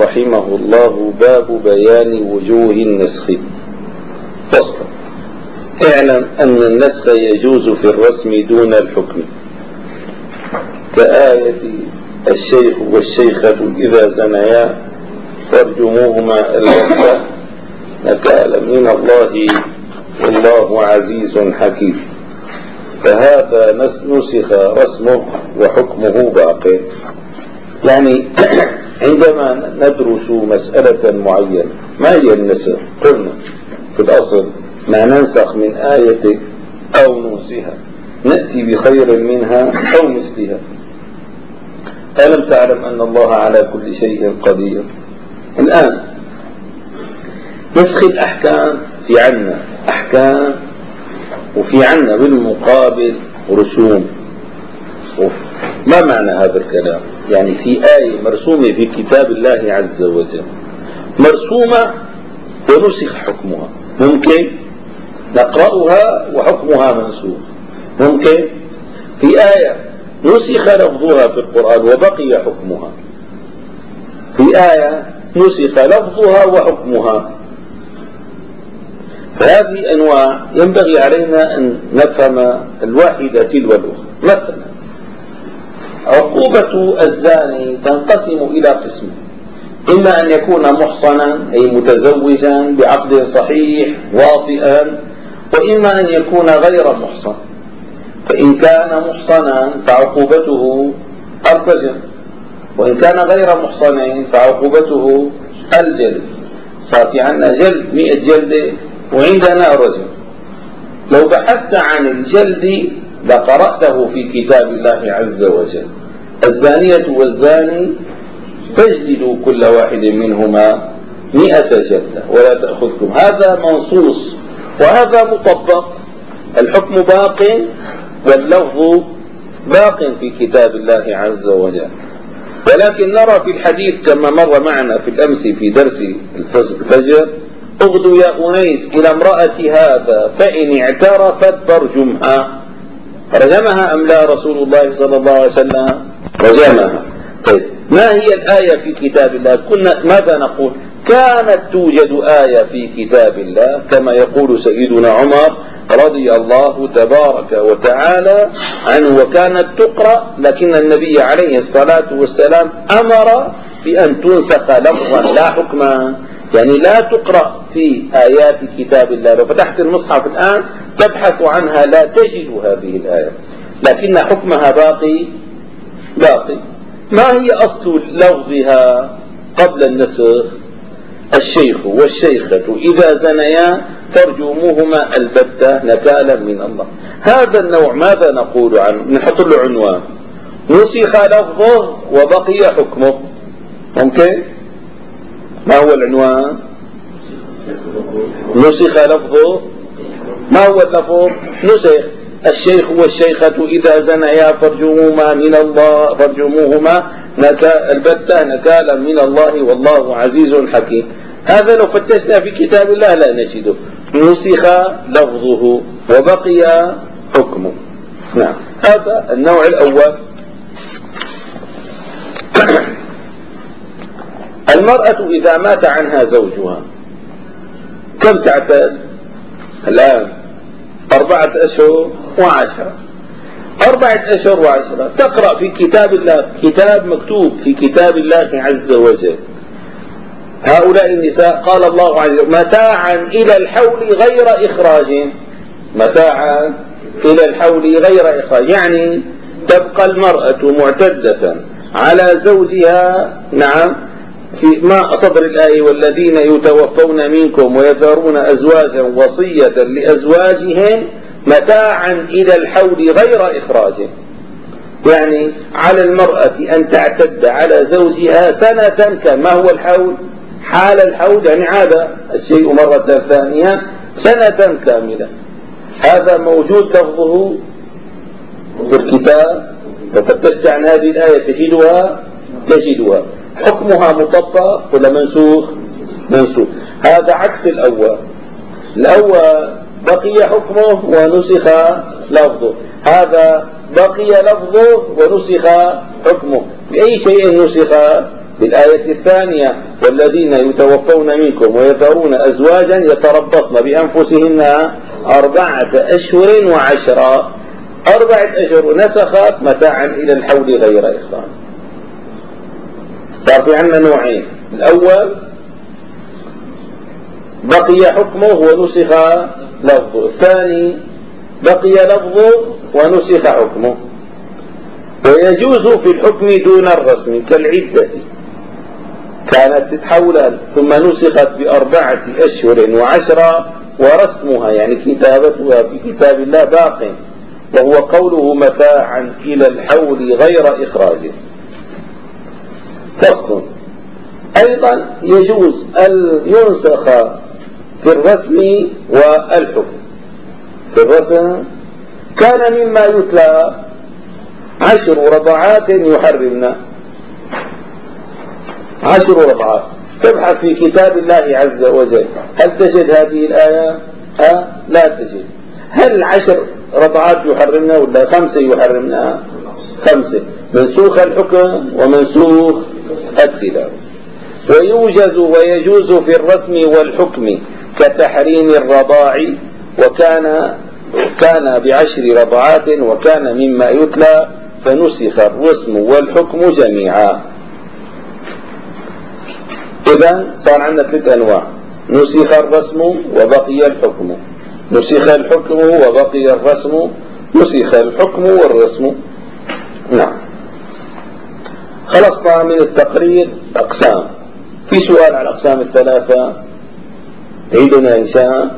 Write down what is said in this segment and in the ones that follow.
رحمه الله: باب بيان وجوه النسخ. فصل. اعلم أن النسخ يجوز في الرسم دون الحكم، كآية الشيخ والشيخة إذا زنيا فارجموهما البتة نكالا من الله والله عزيز حكيم. فهذا نسخ رسمه وحكمه باق. يعني عندما ندرس مسألة معينة، ما هي النسخ؟ قلنا في الأصل ما ننسخ من آية أو ننسها نأتي بخير منها أو مثلها. ألم تعلم أن الله على كل شيء قدير؟ الآن نسخ الأحكام، في عنا أحكام وفي عنا بالمقابل رسوم. ما معنى هذا الكلام؟ يعني في آية مرسومة في كتاب الله عز وجل مرسومة ونسخ حكمها، ممكن نقرأها وحكمها منسوخ. ممكن في آية نسخ لفظها في القرآن وبقي حكمها، في آية نسخ لفظها وحكمها. فهذه أنواع ينبغي علينا أن نفهم الواحدة تلو الأخرى. مثلا عقوبة الزاني تنقسم إلى قسمين: إما أن يكون محصنا أي متزوجا بعقد صحيح واطئا، وإما أن يكون غير محصن. فإن كان محصنا فعقوبته الرجم، وإن كان غير محصن فعقوبته الجلد. صار في عندنا جلد 100 جلدة وعندنا رجم. لو بحثت عن الجلد لقرأته في كتاب الله عز وجل: الزانية والزاني فاجلدوا كل واحد منهما 100 جلدة ولا تأخذكم. هذا منصوص وهذا مطبق، الحكم باق واللفظ باق في كتاب الله عز وجل. ولكن نرى في الحديث كما مر معنا في الأمس في درس الفجر: اغدوا يا أنيس إلى امرأة هذا فإن اعترفت فارجمها. رجمها أم لا رسول الله صلى الله عليه وسلم؟ رجمها. طيب، ما هي الآية في كتاب الله؟ كنا ماذا نقول؟ كانت توجد آية في كتاب الله كما يقول سيدنا عمر رضي الله تبارك وتعالى عنه: وكانت تقرأ، لكن النبي عليه الصلاة والسلام أمر بأن تنسخ لفظا لا حكما. يعني لا تقرأ في آيات كتاب الله. لو فتحت المصحف الآن تبحث عنها لا تجد هذه الآية، لكن حكمها باقي. ما هي أصل لفظها قبل النسخ؟ الشيخ والشيخة إذا زنيا فارجموهما البتة نكالا من الله. هذا النوع ماذا نقول عنه؟ نحط له عنوان: نسخ لفظه وبقي حكمه. ممكن؟ ما هو العنوان؟ نسخ لفظه. ما هو اللفظ؟ نسخ. الشيخ والشيخة إذا زنيا فارجموهما البتة نكالا من الله والله عزيز حكيم. هذا لو فتشنا في كتاب الله لا نجده. نسخ لفظه وبقي حكمه. نعم، هذا النوع الأول. المرأة إذا مات عنها زوجها كم تعتد؟ الآن 4 أشهر و10. 4 أشهر و10 تقرأ في كتاب الله، كتاب مكتوب في كتاب الله عز وجل: هؤلاء النساء قال الله عز وجل: متاعا إلى الحول غير إخراج. متاعا إلى الحول غير إخراج، يعني تبقى المرأة معتدة على زوجها. نعم، في ما صدر الآية: والذين يتوفون منكم ويذرون أزواجا وصية لأزواجهم متاعا إلى الحول غير إخراج. يعني على المرأة أن تعتد على زوجها سنة كان. ما هو الحول؟ حال الحول يعني عاد الشيء مرة ثانية سنة كاملة. هذا موجود لفظه في الكتاب. وفتشت عن هذه الآية تجدها. حكمها مطبق ولا منسوخ؟ منسوخ. هذا عكس الأول بقي حكمه ونسخ لفظه. هذا بقي لفظه ونسخ حكمه. بأي شيء نسخ؟ بالآية الثانية والذين يتوفون منكم ويذرون أزواجا يتربصن بأنفسهن 4 أشهر و10. 4 أشهر نسخت متاعا إلى الحول غير إخراج. صار في عندنا نوعين، الأول بقي حكمه ونسخ لفظه، الثاني بقي لفظه ونسخ حكمه. ويجوز في الحكم دون الرسم كالعدة، كانت حولا ثم نسخت ب4 أشهر و10 ورسمها يعني كتابتها في كتاب الله باق، وهو قوله متاعا إلى الحول غير إخراجه. فصل. أيضا يجوز أن ينسخ في الرسم والحكم. في الرسم كان مما يتلى 10 رضعات يحرمنا. 10 رضعات، تبحث في كتاب الله عز وجل هل تجد هذه الآية؟ لا تجد. هل 10 رضعات يحرمنا ولا 5 يحرمنا؟ 5. منسوخ الحكم ومنسوخ التلاوة. ويوجد ويجوز في الرسم والحكم كتحريم الرضاع، وكان ب10 رضعات وكان مما يتلى فنسخ الرسم والحكم جميعا. إذا صار عندنا 3 أنواع: نسخ الرسم وبقي الحكم، نسخ الحكم وبقي الرسم، نسخ الحكم والرسم. نعم. خلصنا من التقرير أقسام. في سؤال على الأقسام الثلاثة؟ عيدنا إن شاء.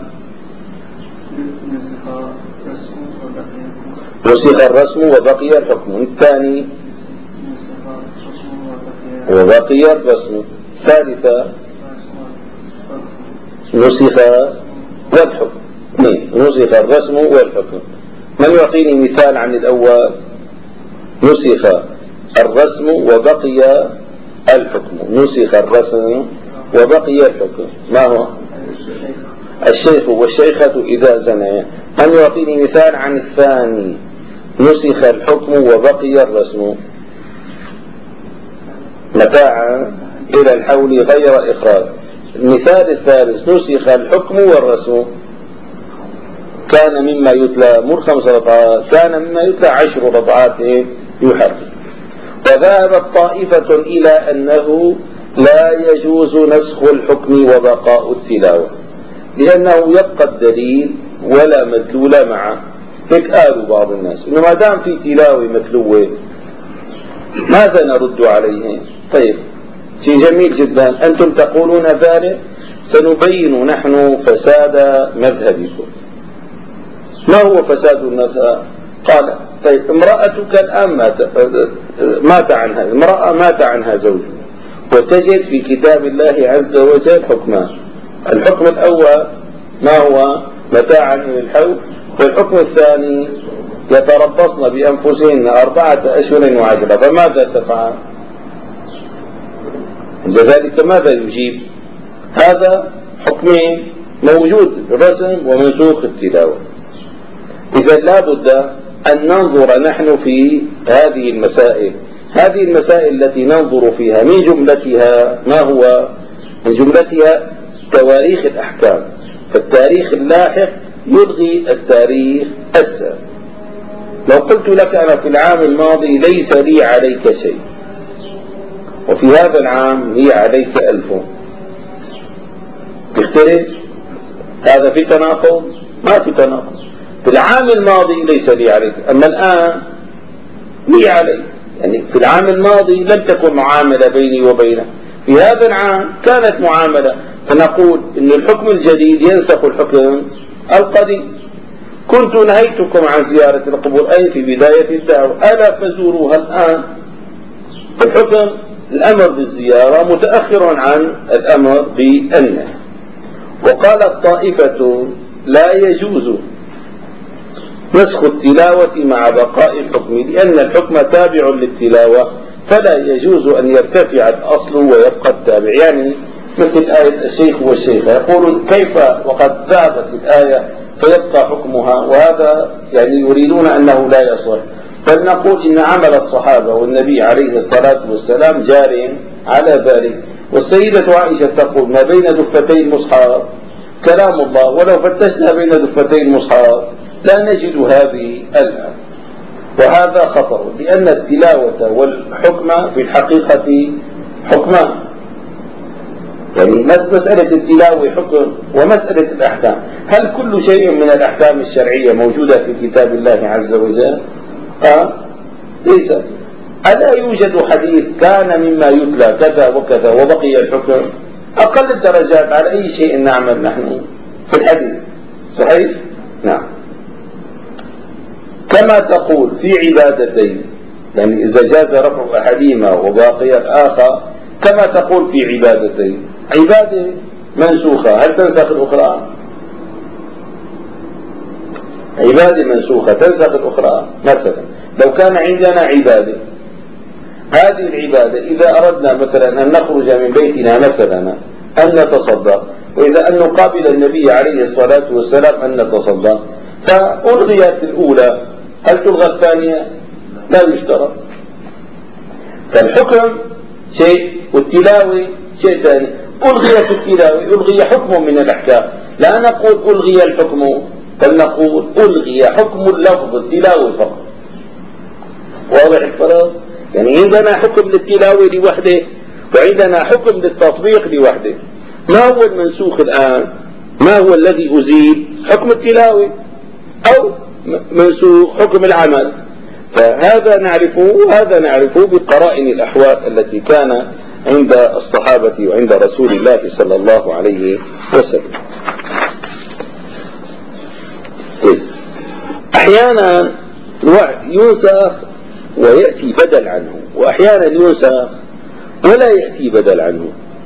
نسخ الرسم وبقي الحكم، الثاني وبقي الرسم، الثالثة نسخ والحكم. 2 نسخ الرسم والحكم. من يعطيني مثال عن الأول؟ نسخ الرسم وبقي الحكم. نسخ الرسم وبقي الحكم. ما هو؟ الشيخ والشيخة إذا زنيا. من يعطيني مثال عن الثاني؟ نسخ الحكم وبقي الرسم متاعا إلى الحول غير إخراج. المثال الثالث: نسخ الحكم والرسم، كان مما يتلى مر 5 رضعات، كان مما يتلى 10 رضعات يحرم. وذهبت طائفة إلى أنه لا يجوز نسخ الحكم وبقاء التلاوة، لأنه يبقى الدليل ولا مدلول معه. هيك قالوا بعض الناس إنه ما دام في تلاوة متلوة ماذا نرد عليه؟ طيب، شيء جميل جدا، أنتم تقولون ذلك، سنبين نحن فساد مذهبكم. ما هو فساد المذهب؟ قال: طيب، امرأتك الآن مات عنها امرأة، مات عنها زوجها، وتجد في كتاب الله عز وجل حكمان. الحكم الأول ما هو؟ متاعا إلى الحول. والحكم الثاني يتربصن بأنفسهن 4 أشهر و10. فماذا تفعل؟ عند ذلك ماذا يجيب؟ هذا حكمين موجود، رسم ومنسوخ التلاوة. إذا لا بد أن ننظر نحن في هذه المسائل. هذه المسائل التي ننظر فيها من جملتها ما هو؟ من جملتها تواريخ الأحكام، فالتاريخ اللاحق يلغي التاريخ السابق. لو قلت لك أنا في العام الماضي ليس لي عليك شيء، وفي هذا العام هي عليك 1000، تختلف؟ هذا في تناقض؟ ما في تناقض. في العام الماضي ليس لي عليك، أما الآن لي عليك. يعني في العام الماضي لم تكن معاملة بيني وبينك، في هذا العام كانت معاملة. فنقول إن الحكم الجديد ينسخ الحكم القديم. كنت نهيتكم عن زيارة القبور أي في بداية الدعوة، ألا فزوروها الآن. الحكم الأمر بالزيارة متأخر عن الأمر بالنهي. وقالت طائفة: لا يجوز نسخ التلاوة مع بقاء الحكم، لأن الحكم تابع للتلاوة، فلا يجوز أن يرتفع الأصل ويبقى التابع. يعني مثل آية الشيخ والشيخة، يقولون كيف وقد ذهبت الآية فيبقى حكمها، وهذا يعني يريدون أنه لا يصح. فلنقول إن عمل الصحابة والنبي عليه الصلاة والسلام جار على ذلك. والسيدة عائشة تقول ما بين دفتي المصحف كلام الله، ولو فتشنا بين دفتي المصحف لا نجد هذه الآية. وهذا خطر، لأن التلاوة والحكم في الحقيقة حكمان، يعني مسألة التلاوة حكم ومسألة الأحكام. هل كل شيء من الأحكام الشرعية موجودة في كتاب الله عز وجل؟ ليس. ألا يوجد حديث كان مما يتلى كذا وكذا وبقي الحكم؟ أقل الدرجات على أي شيء نعمل نحن في الحديث، صحيح؟ نعم. كما تقول في عبادتين، يعني إذا جاز رفع أحدهما وباقي الآخر، كما تقول في عبادتين. عبادة منسوخة هل تنسخ الأخرى؟ عبادة منسوخة تنسخ الأخرى. مثلا لو كان عندنا عبادة، هذه العبادة إذا أردنا مثلا أن نخرج من بيتنا مثلا أن نتصدق، وإذا أن نقابل النبي عليه الصلاة والسلام أن نتصدق، فألغيت الأولى، هل تلغى الثانية؟ لا يشترط. فالحكم شيء والتلاوة شيء ثاني. ألغيت التلاوة، ألغي حكم من الأحكام، لا نقول ألغي الحكم، بل نقول ألغي حكم اللفظ التلاوة فقط. واضح الفرق؟ يعني عندنا حكم للتلاوة لوحده، وعندنا حكم للتطبيق لوحده. ما هو المنسوخ الآن؟ ما هو الذي أزيل؟ حكم التلاوة أو منسوخ حكم العمل. فهذا نعرفه، وهذا نعرفه بقرائن الأحوال التي كان عند الصحابة وعند رسول الله صلى الله عليه وسلم. أحيانا ينسخ ويأتي بدل عنه، وأحيانا ينسخ ولا يأتي بدل عنه.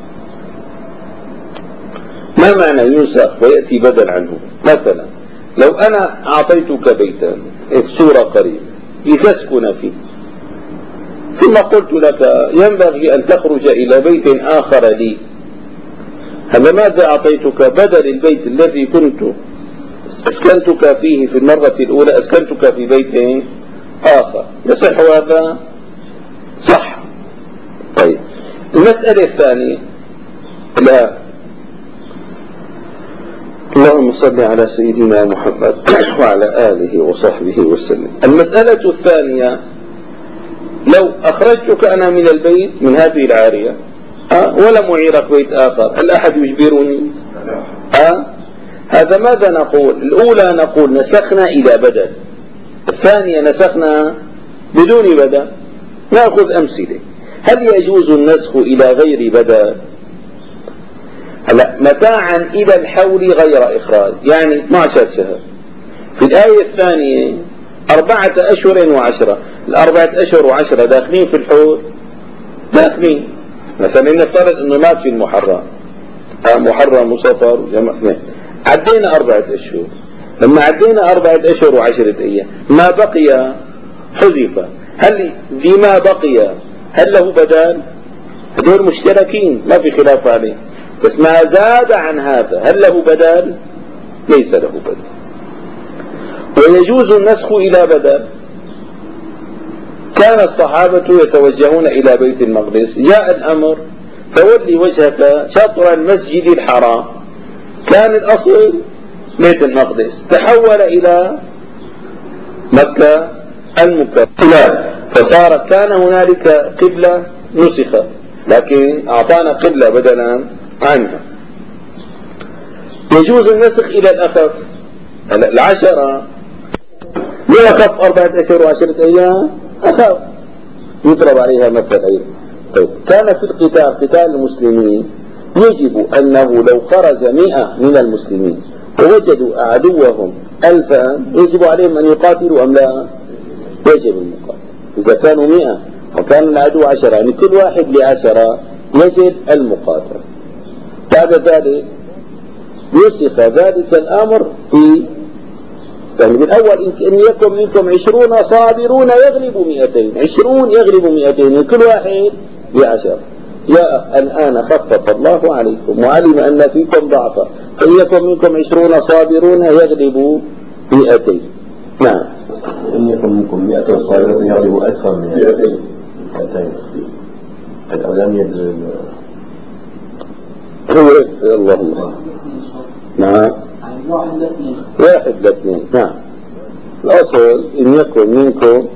ما معنى ينسخ ويأتي بدل عنه؟ مثلا لو أنا أعطيتك بيتا صورة قريبة لتسكن فيه، ثم قلت لك ينبغي أن تخرج إلى بيت آخر لي، هذا ماذا أعطيتك؟ بدل البيت الذي كنت أسكنتك فيه في المرة الأولى، أسكنتك في بيت آخر. يصح هذا؟ صح. طيب المسألة الثانية، لا، اللهم صل على سيدنا محمد وعلى آله وصحبه وسلم. المسألة الثانية، لو أخرجتك أنا من البيت من هذه العارية ولم أعيرك بيت آخر، هل أحد يجبرني؟ هذا ماذا نقول؟ الأولى نقول نسخنا إلى بدل، الثانية نسخنا بدون بدل. نأخذ أمثلة. هل يجوز النسخ إلى غير بدل؟ هلا متاعا إلى الحول غير إخراج، يعني 12 شهر. في الآية الثانية 4 أشهر و10، ال4 أشهر و10 داخلين في الحول؟ داخلين. مثلا نفترض أنه مات في المحرم، محرم وصفر وجمع، عدينا 4 أشهر. لما عدينا 4 أشهر و10 أيام ما بقي حذف. هل لما بقي هل له بدل؟ هذول مشتركين ما في خلاف عليه، بس ما زاد عن هذا هل له بدل؟ ليس له بدل. ويجوز النسخ إلى بدل. كان الصحابة يتوجهون إلى بيت المقدس، جاء الأمر فولي وجهك شطر المسجد الحرام، كان الأصل بيت المقدس، تحول إلى مكة المكرمة، فصارت كان هنالك قبلة نسخت، لكن أعطانا قبلة بدلا عنها. يجوز النسخ إلى الأخف. ال10 ليه أخف 4 أشهر و10 أيام؟ أخف يضرب عليها مثل أيضا. طيب كان في القتال، قتال المسلمين، يجب أنه لو خرج 100 من المسلمين ووجدوا عدوهم 1000 يجب عليهم أن يقاتلوا أم لا؟ يجب المقاتل. إذا كانوا 100 وكان العدو 10، يعني كل واحد ل10 يجب المقاتل. بعد ذلك نسخ ذلك الأمر في، يعني بالأول إن يكن منكم 20 صابرون يغلبوا 200، 20 يغلبوا 200، كل واحد ب10. جاء الآن خفف الله عليكم وعلم أن فيكم ضعفا، فإن يكن منكم 20 صابرون يغلبوا 200. نعم. إن يكن منكم 100 صابرون يغلبوا أكثر من 200. لم يدري هو اللهم نعم واحد لاثنين نعم. الأصل إن يكن منكم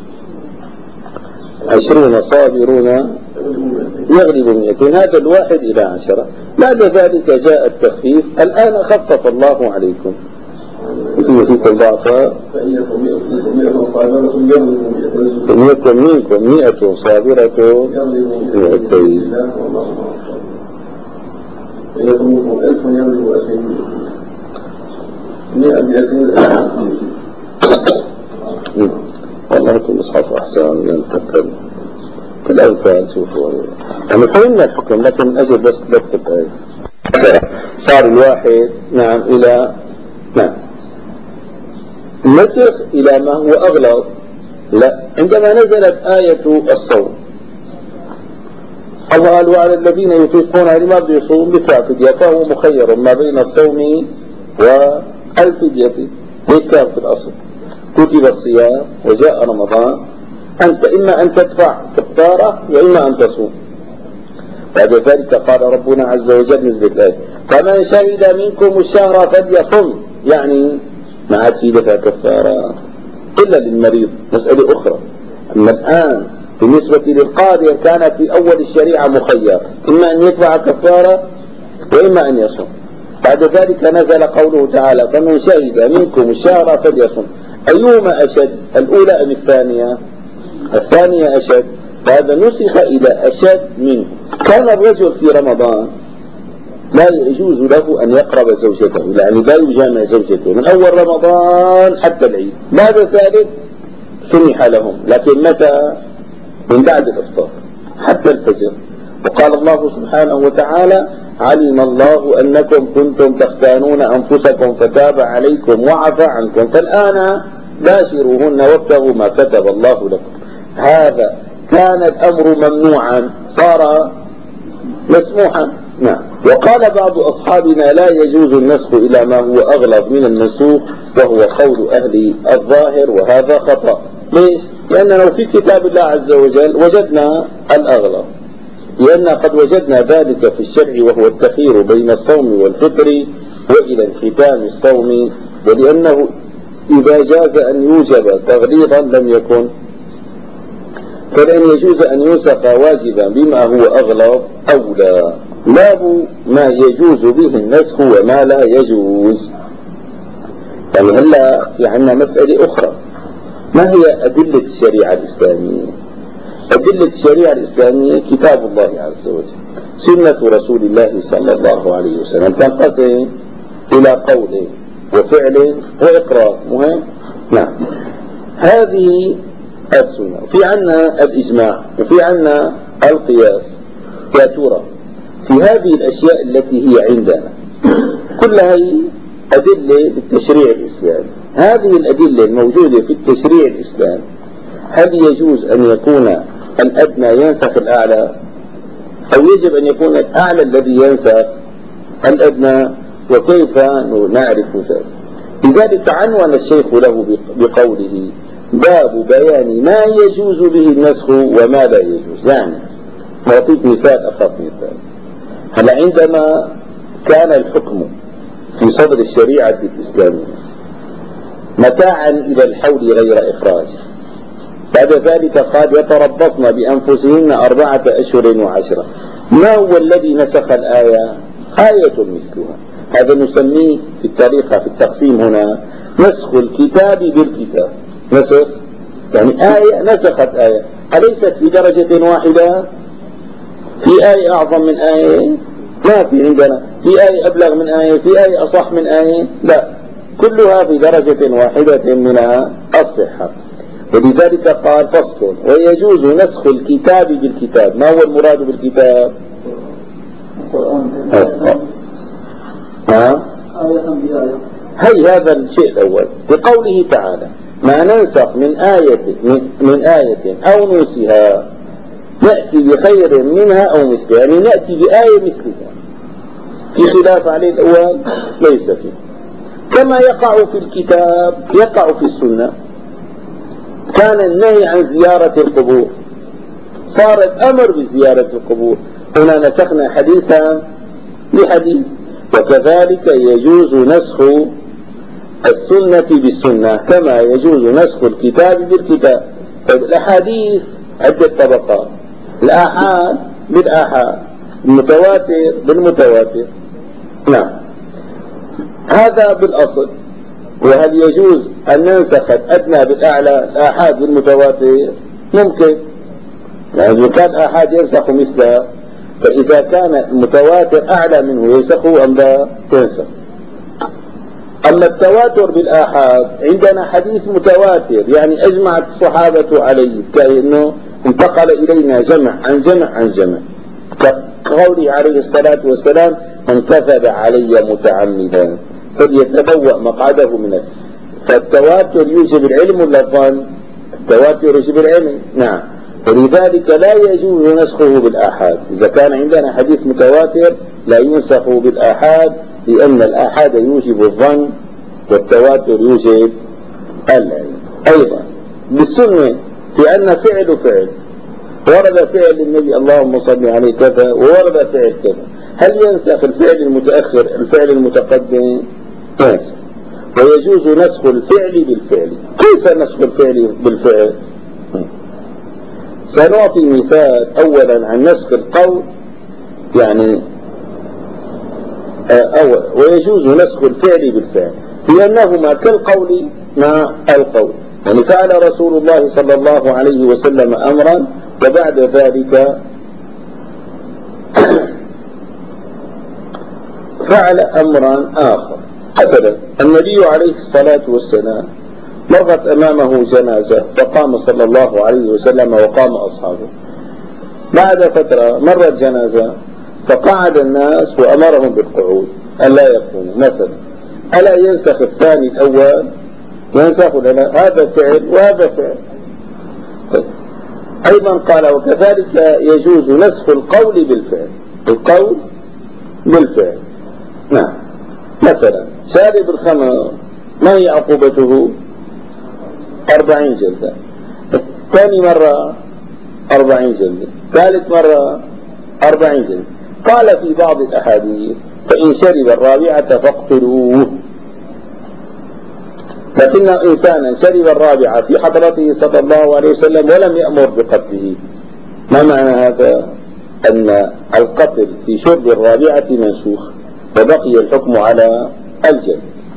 20 صابرون يغلب 200. هذا الواحد إلى 10. بعد ذلك جاء التخفيف. الآن خفف الله عليكم فيكم ضعفاء فإن يكن منكم 100 صابرة يغلب 200. إن يكن منكم 1000 يغلب 2000. والله كل إصحاف أحسن من التكلم الأوثان. شوفوا يعني فهمنا الحكم لكن من أجل بس لفت الآية. صار الواحد نعم إلى نعم نسخ إلى ما هو أغلظ. لا، عندما نزلت آية الصوم الله قال وعلى الذين يطيقون لما بيصوم بدفع فدية فهو مخير ما بين الصوم والفدية. هيك كان في الأصل. كتب الصيام وجاء رمضان أنت إما أن تدفع كفارة وإما أن تصوم. بعد ذلك قال ربنا عز وجل نزلت الآية فمن شهد منكم الشهر فليصم، يعني ما عاد في دفع كفارة إلا للمريض، مسألة أخرى. أما الآن بالنسبة للقادر كان في أول الشريعة مخير إما أن يدفع كفارة وإما أن يصوم. بعد ذلك نزل قوله تعالى فمن شهد منكم الشهر فليصم. أيهما أشد، الأولى أم الثانية؟ الثانية أشد. فهذا نسخ إلى أشد منه. كان الرجل في رمضان لا يجوز له أن يقرب زوجته، يعني لا يجامع زوجته من أول رمضان حتى العيد. بعد ذلك سمح لهم، لكن متى؟ من بعد الإفطار حتى الفجر. وقال الله سبحانه وتعالى علم الله أنكم كنتم تختانون أنفسكم فتاب عليكم وعفى عنكم فالآن باشروهن وابتغوا ما كتب الله لكم. هذا كان الأمر ممنوعا صار مسموحا. نعم. وقال بعض أصحابنا لا يجوز النسخ إلى ما هو أغلظ من المنسوخ وهو قول أهل الظاهر، وهذا خطأ. ليش؟ لأننا في كتاب الله عز وجل وجدنا الأغلظ، لأن قد وجدنا ذلك في الشرع وهو التخيير بين الصوم والفطر وإلى انختام الصوم، ولأنه إذا جاز أن يوجب تغليظا لم يكن فلن يجوز أن ينسخ واجبا بما هو أغلظ أولى. باب ما يجوز به النسخ وما لا يجوز. يعني هلا في عندنا مسألة أخرى، ما هي أدلة الشريعة الإسلامية؟ أدلة الشريعة الإسلامية كتاب الله عز وجل، سنة رسول الله صلى الله عليه وسلم، تنقسم إلى قول وفعل وإقرار. مهم؟ نعم. هذه السنة. في عنا الإجماع وفي عنا القياس. يا ترى في هذه الأشياء التي هي عندنا كلها هي أدلة للتشريع الإسلامي. هذه الأدلة الموجودة في التشريع الإسلامي هل يجوز أن يكون الأدنى ينسخ الأعلى أو يجب أن يكون الأعلى الذي ينسخ الأدنى؟ وكيف نعرف ذلك؟ لذلك عنون الشيخ له بقوله باب بيان ما يجوز به النسخ وما لا يجوز. يعني أعطيك مثال أخف مثال. هل عندما كان الحكم في صدر الشريعة الإسلامية متاعا إلى الحول غير إخراج، بعد ذلك قال يتربصن بأنفسهن 4 أشهر و10، ما هو الذي نسخ الآية؟ آية مثلها. هذا نسميه في الطريقة في التقسيم هنا نسخ الكتاب بالكتاب. نسخ يعني آية نسخت آية. أليست في درجة واحدة؟ في آية أعظم من آية؟ ما في عندنا. في آية أبلغ من آية، في آية أصح من آية، لا، كلها في درجة واحدة من الصحة. ولذلك قال فصل ويجوز نسخ الكتاب بالكتاب. ما هو المراد بالكتاب؟ هي هذا الشيء الأول بقوله تعالى ما ننسخ من آية أو ننسها نأتي بخير منها أو مثلها، يعني نأتي بآية مثلها. في خلاف عليه الأول ليس فيه. كما يقع في الكتاب يقع في السنة. كان النهي عن زيارة القبور صار الأمر بزيارة القبور. هنا نسخنا حديثا بحديث. وكذلك يجوز نسخ السنة بالسنة كما يجوز نسخ الكتاب بالكتاب. الأحاديث عدة طبقات، الآحاد بالآحاد، المتواتر بالمتواتر. نعم، هذا بالأصل. وهل يجوز أن ننسخ الأدنى بالأعلى، الآحاد بالمتواتر؟ ممكن، يعني إذا كان آحاد ينسخ مثله، فإذا كان المتواتر أعلى منه ينسخه أم لا ينسخ. أما التواتر بالآحاد عندنا حديث متواتر يعني أجمعت الصحابة عليه، كأنه انتقل إلينا جمع عن جمع عن جمع، كقوله عليه الصلاة والسلام: من كذب علي متعمدا فليتبوأ مقعده من النار. فالتواتر يوجب العلم ولا الظن؟ التواتر يوجب العلم، نعم. ولذلك لا يجوز نسخه بالآحاد. إذا كان عندنا حديث متواتر لا ينسخ بالآحاد، لأن الآحاد يوجب الظن والتواتر يوجب العلم. أيضا بالسنة، لأن فعل ورد فعل النبي اللهم صل عليه كذا، وورد فعل كذا، هل ينسخ الفعل المتأخر الفعل المتقدم؟ ينسخ. ويجوز نسخ الفعل بالفعل. كيف نسخ الفعل بالفعل؟ سنعطي مثال أولا عن نسخ القول، يعني ويجوز نسخ الفعل بالفعل، لأنهما كالقول مع القول. يعني فعل رسول الله صلى الله عليه وسلم أمرا، وبعد ذلك فعل أمرا آخر. مثلا النبي عليه الصلاة والسلام مرت أمامه جنازة، فقام صلى الله عليه وسلم وقام أصحابه. بعد فترة مرت جنازة فقعد الناس وأمرهم بالقعود ألا يقوموا مثلا. ألا ينسخ الثاني الأول؟ ينسخ لنا هذا فعل وهذا فعل. أيضا قال: وكذلك يجوز نسخ القول بالفعل. القول بالفعل، نعم. مثلا شارب الخمر ما هي عقوبته؟ 40 جلدة. ثاني مرة 40 جلدة، ثالث مرة 40 جلدة. قال في بعض الأحاديث: فإن شرب الرابعة فاقتلوه. لكن إنسانا شرب الرابعة في حضرته صلى الله عليه وسلم ولم يأمر بقتله. ما معنى هذا؟ أن القتل في شرب الرابعة منسوخ، وبقي الحكم على الجلد.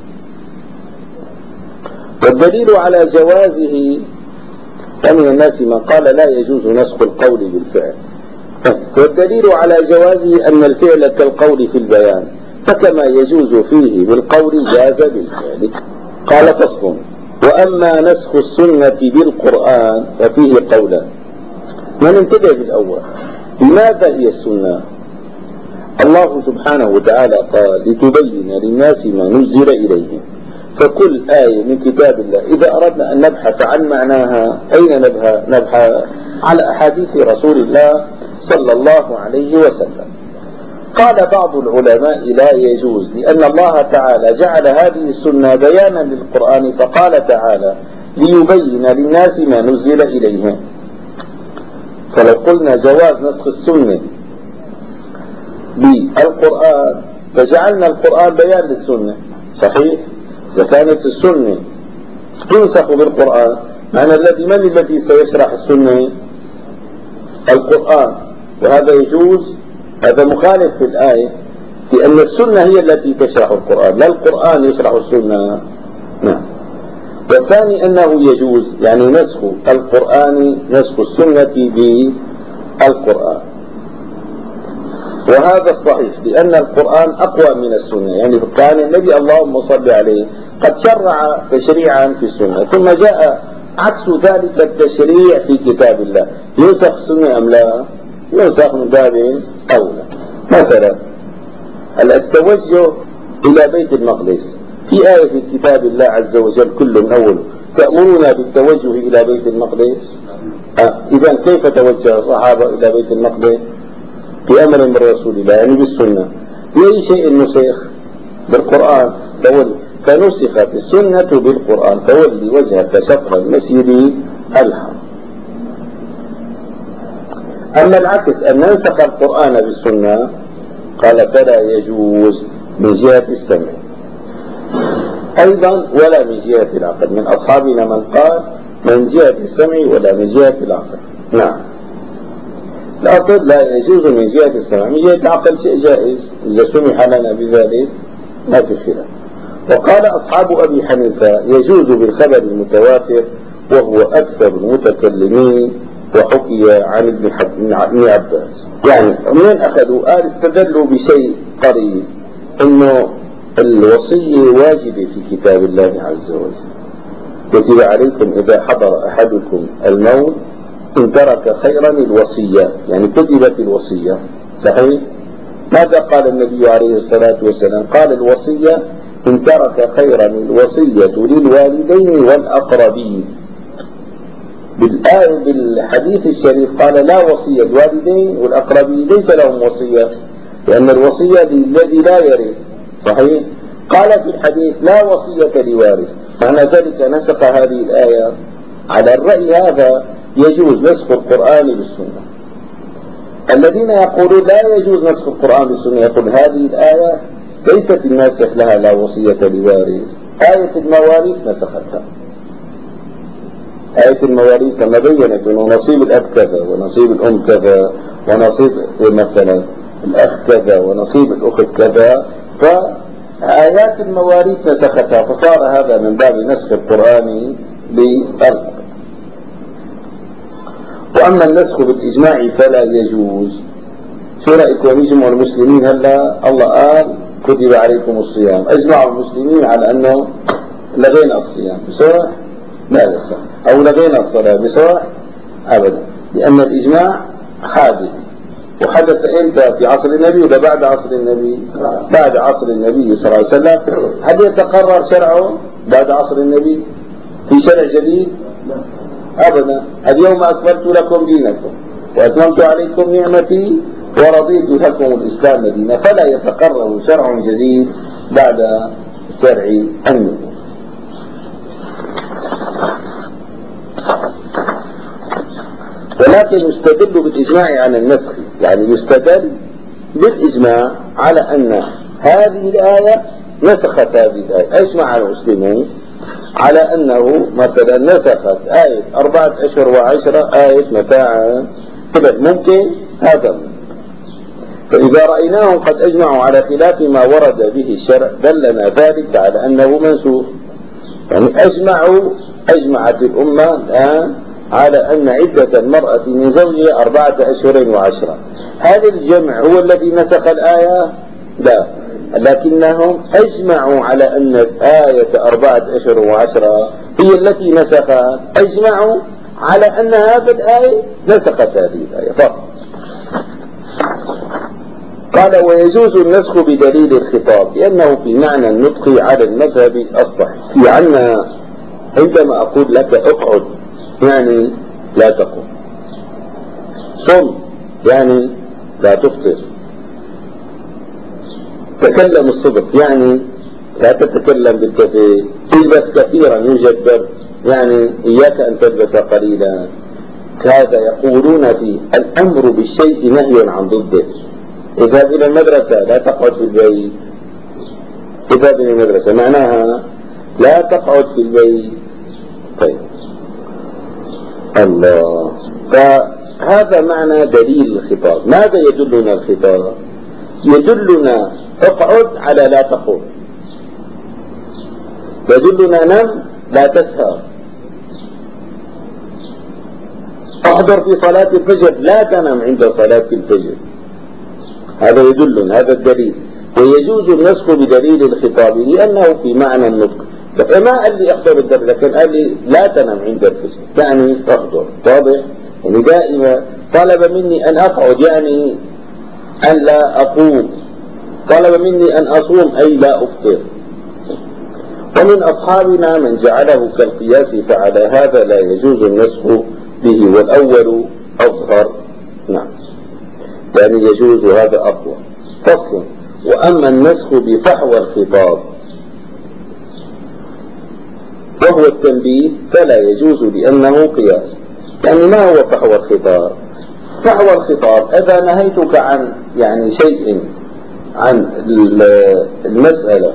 والدليل على جوازه، ومن الناس من قال لا يجوز نسخ القول بالفعل. والدليل على جوازه أن الفعل كالقول في البيان، فكما يجوز فيه بالقول جاز بالفعل. قال: فصل: وأما نسخ السنة بالقرآن ففيه قولان. وننتبه بالأول، لماذا هي السنة؟ الله سبحانه وتعالى قال: لتبين للناس ما نزل إليهم. فكل آية من كتاب الله إذا أردنا أن نبحث عن معناها أين نبحث؟ على أحاديث رسول الله صلى الله عليه وسلم. قال بعض العلماء: لا يجوز، لأن الله تعالى جعل هذه السنة بيانا للقرآن، فقال تعالى: ليبين للناس ما نزل إليهم. فلو قلنا جواز نسخ السنة بالقرآن فجعلنا القرآن بيان للسنة، صحيح؟ إذا كانت السنة تنسخ بالقرآن، معنى من الذي سيشرح السنة؟ القرآن. وهذا يجوز؟ هذا مخالف في الآية، لأن السنة هي التي تشرح القرآن، لا القرآن يشرح السنة. نعم. والثاني أنه يجوز، يعني نسخ القرآن نسخ السنة بالقرآن. وهذا الصحيح، لأن القرآن أقوى من السنة. يعني كان النبي اللهم صل عليه قد شرع تشريعا في السنة، ثم جاء عكس ذلك التشريع في كتاب الله. ينسخ السنة أم لا؟ ينسخ من باب أولى. مثلا التوجه إلى بيت المقدس، في آية في كتاب الله عز وجل كل من أول: تأمرون بالتوجه إلى بيت المقدس. إذا كيف توجه الصحابة إلى بيت المقدس؟ بأمر من رسول الله، يعني بالسنة. بأي شيء نسخ؟ بالقرآن. فنسخت السنة بالقرآن: فولي وجهك شطر المسجد الحرام. أما العكس أن ننسخ القرآن بالسنة قال فلا يجوز من جهة السمع أيضا ولا من جهة العقل. من أصحابنا من قال من جهة السمع ولا من جهة العقل. نعم، الأصل لا يجوز من جهة السمع، من جهة العقل شيء جائز إذا سمح لنا بذلك ما في خلاف. وقال أصحاب أبي حنيفة يجوز بالخبر المتواتر وهو أكثر المتكلمين، وحكي عن ابن عباس. يعني من أخذوا قال استدلوا بشيء قريب إنه الوصية واجبة في كتاب الله عز وجل. كتب عليكم إذا حضر أحدكم الموت إن ترك خيرا الوصية، يعني كتبت الوصية صحيح. ماذا قال النبي عليه الصلاة والسلام؟ قال الوصية إن ترك خيرا الوصية للوالدين والأقربين. بالآية بالحديث الشريف قال لا وصية، الوالدين والأقربين ليس لهم وصية لأن الوصية للذي لا يرث صحيح. قال في الحديث لا وصية لوارث، معنى ذلك نسخ هذه الآية. على الرأي هذا يجوز نسخ القرآن بالسنة. الذين يقولون لا يجوز نسخ القرآن بالسنة يقول هذه الآية ليست الناسخ لها لا وصية لوارث، آية المواريث نسختها. آية المواريث لما بينت أنه نصيب الأب كذا ونصيب الأم كذا ونصيب مثلا الأخ كذا ونصيب الأخت كذا، فآيات المواريث نسختها، فصار هذا من باب نسخ القرآن بالقرآن. وأما النسخ بالإجماع فلا يجوز. شو رأيكم يجمع المسلمين؟ هلا الله قال كتب عليكم الصيام، أجمعوا المسلمين على أنه لغينا الصيام بصح؟ لا يصح. أو لغينا الصلاة بصح؟ أبدا، لأن الإجماع حادث. وحدث إمتى؟ في عصر النبي ولا بعد عصر النبي؟ بعد عصر النبي صلى الله عليه وسلم. هل يتقرر شرعه بعد عصر النبي في شرع جديد؟ أبدا. اليوم أكملت لكم دينكم وأتممت عليكم نعمتي ورضيت لكم الإسلام دينا، فلا يتقرر شرع جديد بعد شرع النبي. ولكن يستدل بالإجماع على النسخ، يعني يستدل بالإجماع على أن هذه الآية نسخت هذه الآية. أجمع المسلمون على أنه مثلا نسخت آية 4 أشهر و10 آية متاع كذا، ممكن هذا. فإذا رأيناهم قد أجمعوا على خلاف ما ورد به الشرع دلنا ذلك على أنه منسوخ. يعني أجمعت الأمة الآن على أن عدة المرأة من زوجها 4 أشهر و10. هذا الجمع هو الذي نسخ الآية؟ لا، لكنهم أجمعوا على أن آية 4 أشهر و10 هي التي نسخت. أجمعوا على أن هذا الآية نسخت هذه الآية فقط. قال ويجوز النسخ بدليل الخطاب لأنه في معنى النطق على المذهب الصحيح. في عنا عندما أقول لك اقعد يعني لا تقم، صم يعني لا تفطر، تكلم الصدق يعني لا تتكلم بالكثير، تلبس كثيرا يوجد برد يعني إياك أن تلبس قليلا. هذا يقولون في الأمر بالشيء نهي عن ضده. اذهب إلى المدرسة لا تقعد في البيت، اذهب إلى المدرسة معناها لا تقعد في البيت. طيب الله، فهذا معنى دليل الخطاب. ماذا يدلنا الخطاب؟ يدلنا اقعد على لا تقوم، يدلنا نم لا تسهر، احضر في صلاة الفجر لا تنم عند صلاة الفجر. هذا يدلنا، هذا الدليل. ويجوز النسخ بدليل الخطاب لأنه في معنى النطق. فما قال لي احضر الدرس، لكن قال لي لا تنم عند الفجر يعني احضر. واضح؟ يعني دائما طلب مني أن أقعد يعني أن لا أقوم، طلب مني أن أصوم أي لا أفطر. ومن أصحابنا من جعله كالقياس، فعلى هذا لا يجوز النسخ به، والأول أظهر. نعم، يعني يجوز هذا أقوى. فصل. وأما النسخ بفحوى الخطاب وهو التنبيه فلا يجوز لأنه قياس. يعني ما هو فحوى الخطاب؟ فحوى الخطاب إذا نهيتك عن يعني شيء عن المسألة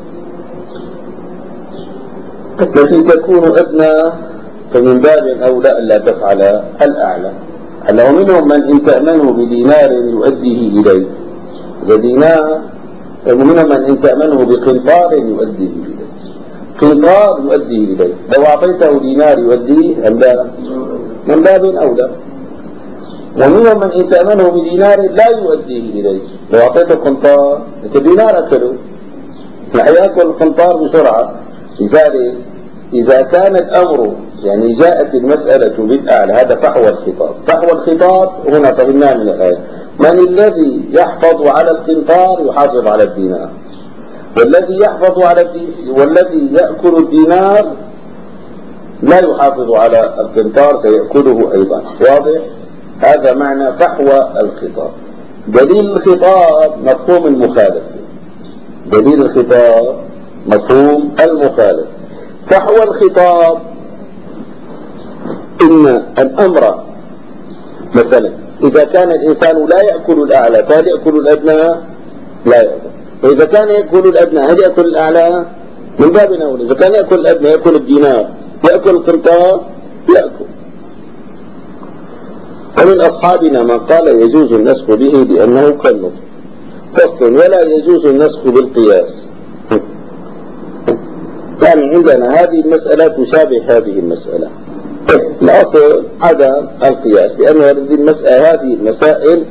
التي تكون أدنى فمن باب أولى ألا تفعل الأعلى. هلا ومنهم من إن تأمنه بدينار يؤديه إليه إذا دينار، ومنهم من إن تأمنه بقنطار يؤديه إليه، قنطار يؤديه إليه، لو أعطيته دينار يؤديه أم لا؟ من باب أولى. ومنهم من إن تأمنه بدينار لا يؤديه إليه، لو أعطيته قنطار الدينار أكله يأكل القنطار بسرعة. لذلك إذا كان الأمر يعني جاءت المسألة بالأعلى هذا فحوى الخطاب. فحوى الخطاب هنا فهمناه من الآية من الذي يحفظ على القنطار يحافظ على الدينار، والذي يحفظ على والذي يأكل الدينار لا يحافظ على القنطار سيأكله أيضا. واضح؟ هذا معنى فحوى الخطاب. دليل الخطاب مفهوم المخالف، دليل الخطاب مفهوم المخالف. فحوى الخطاب إن الأمر مثلا إذا كان الإنسان لا يأكل الأعلى فهل يأكل الأدنى؟ لا يأكل. وإذا كان يأكل الأدنى هل يأكل الأعلى؟ من باب أولى. إذا كان يأكل الأدنى يأكل الدينار، يأكل القنطار يأكل. ومن أصحابنا من قال يجوز النسخ به لأنه كالنطق. فصل ولا يجوز النسخ بالقياس. يعني عندنا هذه المسألة تشابه هذه المسألة. الأصل عدم القياس لأن هذه المسائل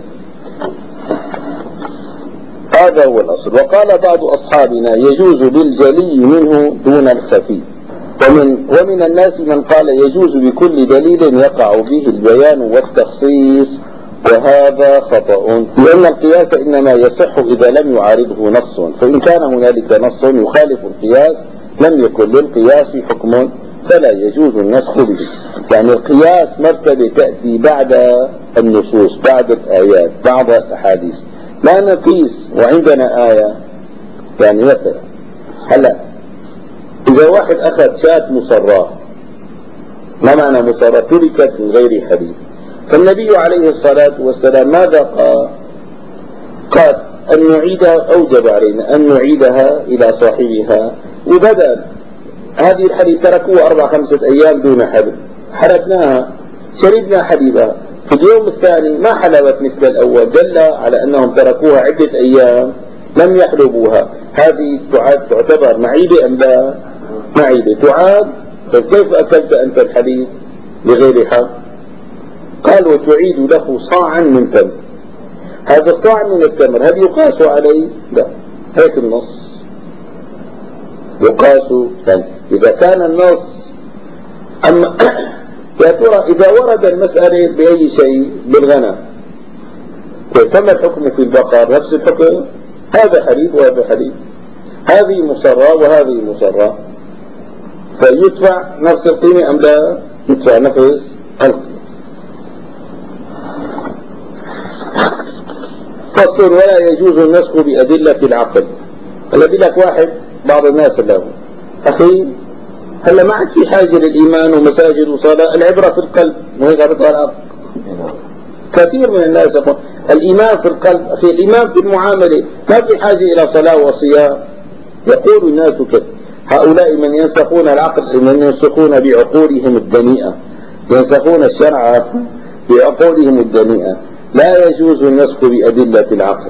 هذا هو الأصل. وقال بعض أصحابنا يجوز بالجلي منه دون الخفي. ومن الناس من قال يجوز بكل دليل يقع به البيان والتخصيص، وهذا خطأ لأن القياس إنما يصح إذا لم يعارضه نص، فإن كان هنالك نص يخالف القياس لم يكن للقياس حكم فلا يجوز النسخ به. يعني القياس مرتبة تأتي بعد النصوص، بعد الآيات، بعد الأحاديث. لا نقيس وعندنا آية. يعني مثلا هلا إذا واحد أخذ شاة مصراة، ما معنى مصراة؟ تركت من غير حديث، فالنبي عليه الصلاة والسلام ماذا قال؟ قال أن نعيدها، أوجب علينا أن نعيدها إلى صاحبها. وبدل هذه الحليب تركوها 4-5 أيام دون حلب، حلبناها شربنا حليبها، في اليوم الثاني ما حلبت مثل الأول، دل على أنهم تركوها عدة أيام لم يحلبوها. هذه تعتبر معيبة أم لا؟ معيبة. تعاد. فكيف أكلت أنت الحليب بغير حق؟ قال وتعيد له صاعا من تمر. هذا الصاع من التمر هل يقاس عليه؟ لا، هيك النص يقاس. يعني إذا كان النص أما يا ترى إذا ورد المسألة بأي شيء بالغنم ثم الحكم في البقر نفس الحكم، هذا حليب وهذا حليب، هذه مصرة وهذه مصرة، فيدفع نفس القيمة أم لا؟ يدفع نفس القيمة. فصل ولا يجوز النسخ بأدلة العقل. هلا لك واحد بعض الناس له أخي هلا ما عاد في حاجة للإيمان ومساجد وصلاة، العبرة في القلب وهيك عبرة العقل. كثير من الناس يقول الإيمان في القلب. أخي الإيمان في المعاملة، ما في حاجة إلى صلاة وصيام. يقول الناس كذا. هؤلاء من ينسخون العقل، من ينسخون بعقولهم الدنيئة، ينسخون الشرع بعقولهم الدنيئة. لا يجوز النسخ بأدلة العقل،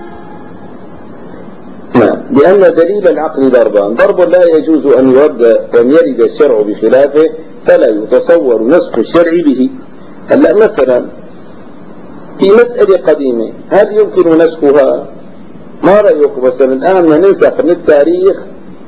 لأن دليل العقل ضربان: ضرب لا يجوز أن يرد الشرع بخلافه فلا يتصور نسخ الشرع به. هلا مثلا في مسألة قديمة هل يمكن نسخها؟ ما رأيك مثلا الآن ننسخ من التاريخ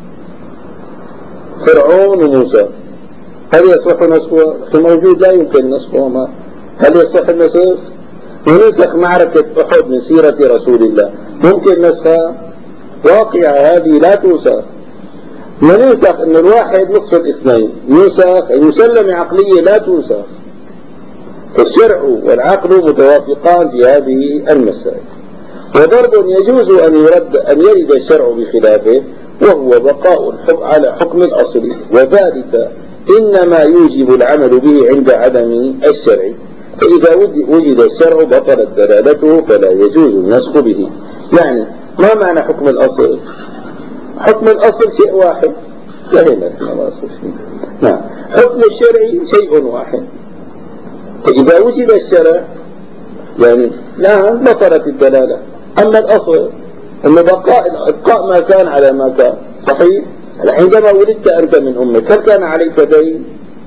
فرعون وموسى، هل يصح نسخها؟ موجود لا يمكن نسخها. ما هل يصح النسخ؟ ونسخ معركة أحد من سيرة رسول الله، ممكن نسخها؟ واقعة هذه لا توسخ. ننسخ أن الواحد نصف الاثنين، يوسخ يسلم عقلية لا توسخ. الشرع والعقل متوافقان في هذه المسائل. وضرب يجوز أن يرد الشرع بخلافه، وهو بقاء على حكم الأصل، وذلك إنما يوجب العمل به عند عدم الشرع. فإذا وجد الشرع بطلت دلالته فلا يجوز النسخ به. يعني ما معنى حكم الأصل؟ حكم الأصل شيء واحد، فهمنا الأصل. نعم. حكم الشرع شيء واحد، فإذا وجد الشرع يعني لا بطلت الدلالة. أما الأصل أن إبقاء ما كان على ما كان صحيح. عندما ولدت أنت من أمك هل كان عليك دين؟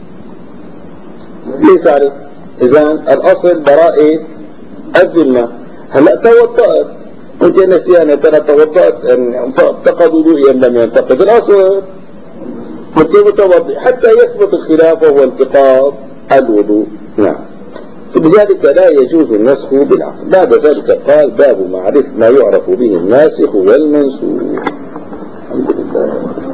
ليس عليك. إذن الأصل براءة الذمة. هلأ توضأت أنت نسيان ترى توضأت انتقد وضوئي لم ينتقد الأصل كنت متوضئ حتى يثبت الخلاف وهو انتقاض الوضوء. نعم. بذلك لا يجوز النسخ بالعقل. بعد ذلك قال باب معرفة ما يعرف به الناسخ والمنسوخ. الحمد لله.